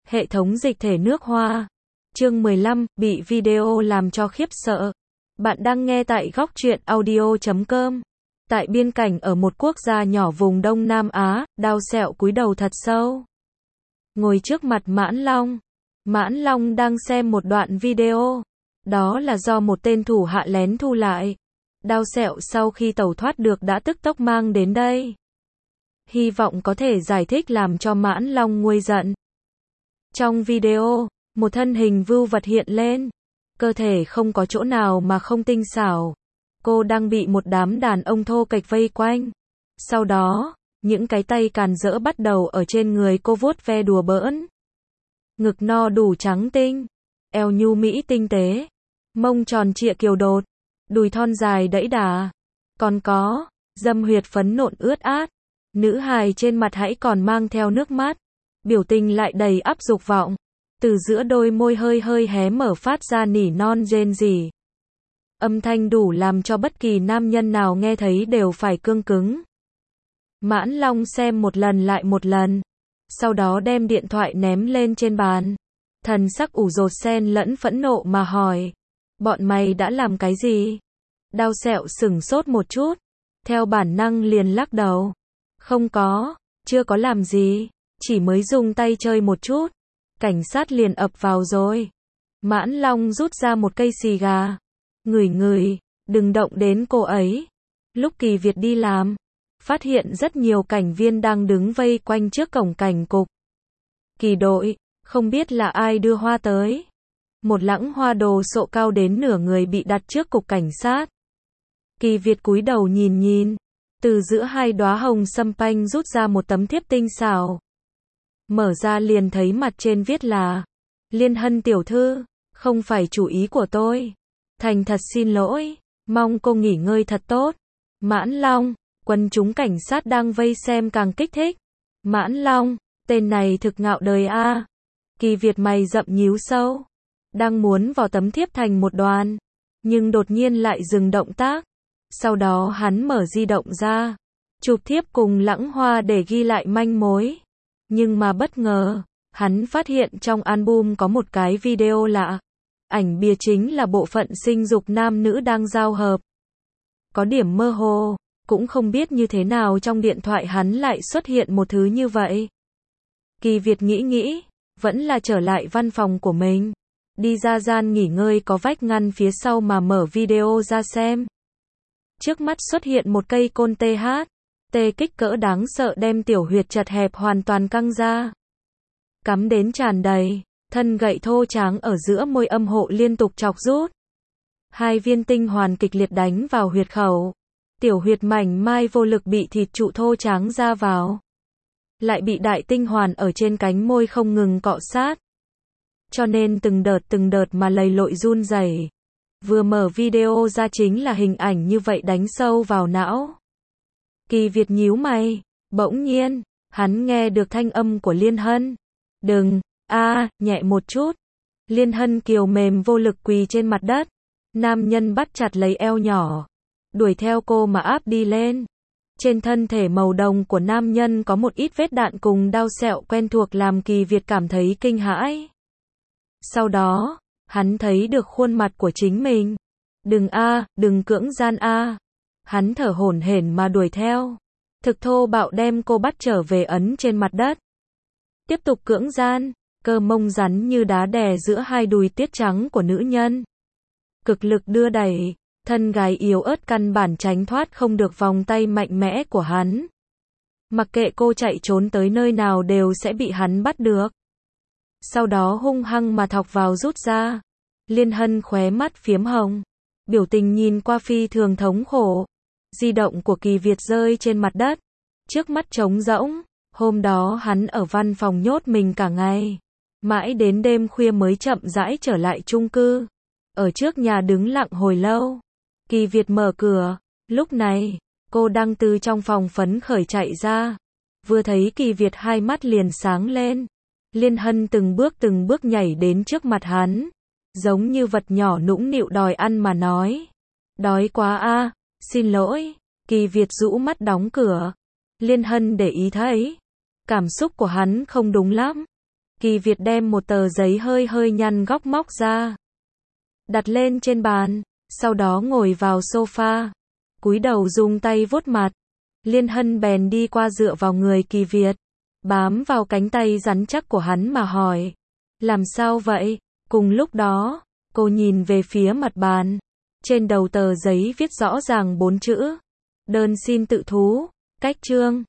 Hệ thống dịch thể nước Hoa. Chương 15, bị video làm cho khiếp sợ. Bạn đang nghe tại góc truyện audio.com. Tại biên cảnh ở một quốc gia nhỏ vùng Đông Nam Á, Đao Sẹo cúi đầu thật sâu. Ngồi trước mặt Mãn Long. Mãn Long đang xem một đoạn video. Đó là do một tên thủ hạ lén thu lại. Đao Sẹo sau khi tẩu thoát được đã tức tốc mang đến đây. Hy vọng có thể giải thích làm cho Mãn Long nguôi giận. Trong video, một thân hình vưu vật hiện lên. Cơ thể không có chỗ nào mà không tinh xảo. Cô đang bị một đám đàn ông thô kệch vây quanh. Sau đó, những cái tay càn rỡ bắt đầu ở trên người cô vuốt ve đùa bỡn. Ngực no đủ trắng tinh, eo nhu mỹ tinh tế, mông tròn trịa kiều đột, đùi thon dài đẫy đà. Còn có, dâm huyệt phấn nộn ướt át. Nữ hài trên mặt hãy còn mang theo nước mắt. Biểu tình lại đầy ắp dục vọng. Từ giữa đôi môi hơi hơi hé mở phát ra nỉ non rên rỉ. Âm thanh đủ làm cho bất kỳ nam nhân nào nghe thấy đều phải cương cứng. Mãn Long xem một lần lại một lần. Sau đó đem điện thoại ném lên trên bàn. Thần sắc ủ dột xen lẫn phẫn nộ mà hỏi. Bọn mày đã làm cái gì? Đao Sẹo sửng sốt một chút. Theo bản năng liền lắc đầu. Không có, chưa có làm gì. Chỉ mới dùng tay chơi một chút. Cảnh sát liền ập vào rồi. Mãn Long rút ra một cây xì gà. Ngửi, đừng động đến cô ấy. Lúc Kỳ Việt đi làm, phát hiện rất nhiều cảnh viên đang đứng vây quanh trước cổng cảnh cục. Kỳ đội, không biết là ai đưa hoa tới. Một lẵng hoa đồ sộ cao đến nửa người bị đặt trước cục cảnh sát. Kỳ Việt cúi đầu nhìn, từ giữa hai đóa hồng sâm panh rút ra một tấm thiếp tinh xảo. Mở ra liền thấy mặt trên viết là: Liên Hân tiểu thư, không phải chủ ý của tôi. Thành thật xin lỗi, mong cô nghỉ ngơi thật tốt. Mãn Long, quần chúng cảnh sát đang vây xem càng kích thích. Mãn Long, tên này thực ngạo đời a. Kỳ Việt mày rậm nhíu sâu, đang muốn vò tấm thiếp thành một đoàn, nhưng đột nhiên lại dừng động tác. Sau đó hắn mở di động ra, chụp thiếp cùng lẵng hoa để ghi lại manh mối. Nhưng mà bất ngờ, hắn phát hiện trong album có một cái video lạ. Ảnh bìa chính là bộ phận sinh dục nam nữ đang giao hợp. Có điểm mơ hồ, cũng không biết như thế nào trong điện thoại hắn lại xuất hiện một thứ như vậy. Kỳ Việt nghĩ, vẫn là trở lại văn phòng của mình. Đi ra gian nghỉ ngơi có vách ngăn phía sau mà mở video ra xem. Trước mắt xuất hiện một cây côn tê kích cỡ đáng sợ đem tiểu huyệt chật hẹp hoàn toàn căng ra. Cắm đến tràn đầy, thân gậy thô tráng ở giữa môi âm hộ liên tục chọc rút. Hai viên tinh hoàn kịch liệt đánh vào huyệt khẩu. Tiểu huyệt mảnh mai vô lực bị thịt trụ thô tráng ra vào. Lại bị đại tinh hoàn ở trên cánh môi không ngừng cọ sát. Cho nên từng đợt mà lầy lội run rẩy. Vừa mở video ra chính là hình ảnh như vậy đánh sâu vào não. Kỳ Việt nhíu mày, bỗng nhiên, hắn nghe được thanh âm của Liên Hân. Đừng, nhẹ một chút. Liên Hân kiều mềm vô lực quỳ trên mặt đất. Nam nhân bắt chặt lấy eo nhỏ, đuổi theo cô mà áp đi lên. Trên thân thể màu đồng của nam nhân có một ít vết đạn cùng đao sẹo quen thuộc làm Kỳ Việt cảm thấy kinh hãi. Sau đó, hắn thấy được khuôn mặt của chính mình. Đừng cưỡng gian Hắn thở hổn hển mà đuổi theo. Thực thô bạo đem cô bắt trở về ấn trên mặt đất. Tiếp tục cưỡng gian, cơ mông rắn như đá đè giữa hai đùi tiết trắng của nữ nhân. Cực lực đưa đẩy, thân gái yếu ớt căn bản tránh thoát không được vòng tay mạnh mẽ của hắn. Mặc kệ cô chạy trốn tới nơi nào đều sẽ bị hắn bắt được. Sau đó hung hăng mà thọc vào rút ra. Liên Hân khóe mắt phiếm hồng. Biểu tình nhìn qua phi thường thống khổ. Di động của Kỳ Việt rơi trên mặt đất. Trước mắt trống rỗng. Hôm đó hắn ở văn phòng nhốt mình cả ngày. Mãi đến đêm khuya mới chậm rãi trở lại chung cư. Ở trước nhà đứng lặng hồi lâu. Kỳ Việt mở cửa. Lúc này, cô đang từ trong phòng phấn khởi chạy ra. Vừa thấy Kỳ Việt hai mắt liền sáng lên. Liên Hân từng bước nhảy đến trước mặt hắn. Giống như vật nhỏ nũng nịu đòi ăn mà nói. Đói quá xin lỗi. Kỳ Việt rũ mắt đóng cửa. Liên Hân để ý thấy. Cảm xúc của hắn không đúng lắm. Kỳ Việt đem một tờ giấy hơi hơi nhăn góc móc ra, đặt lên trên bàn, sau đó ngồi vào sofa, cúi đầu dùng tay vuốt mặt. Liên Hân bèn đi qua dựa vào người Kỳ Việt, bám vào cánh tay rắn chắc của hắn mà hỏi, làm sao vậy? Cùng lúc đó, cô nhìn về phía mặt bàn, trên đầu tờ giấy viết rõ ràng 4 chữ, đơn xin tự thú, cách chương.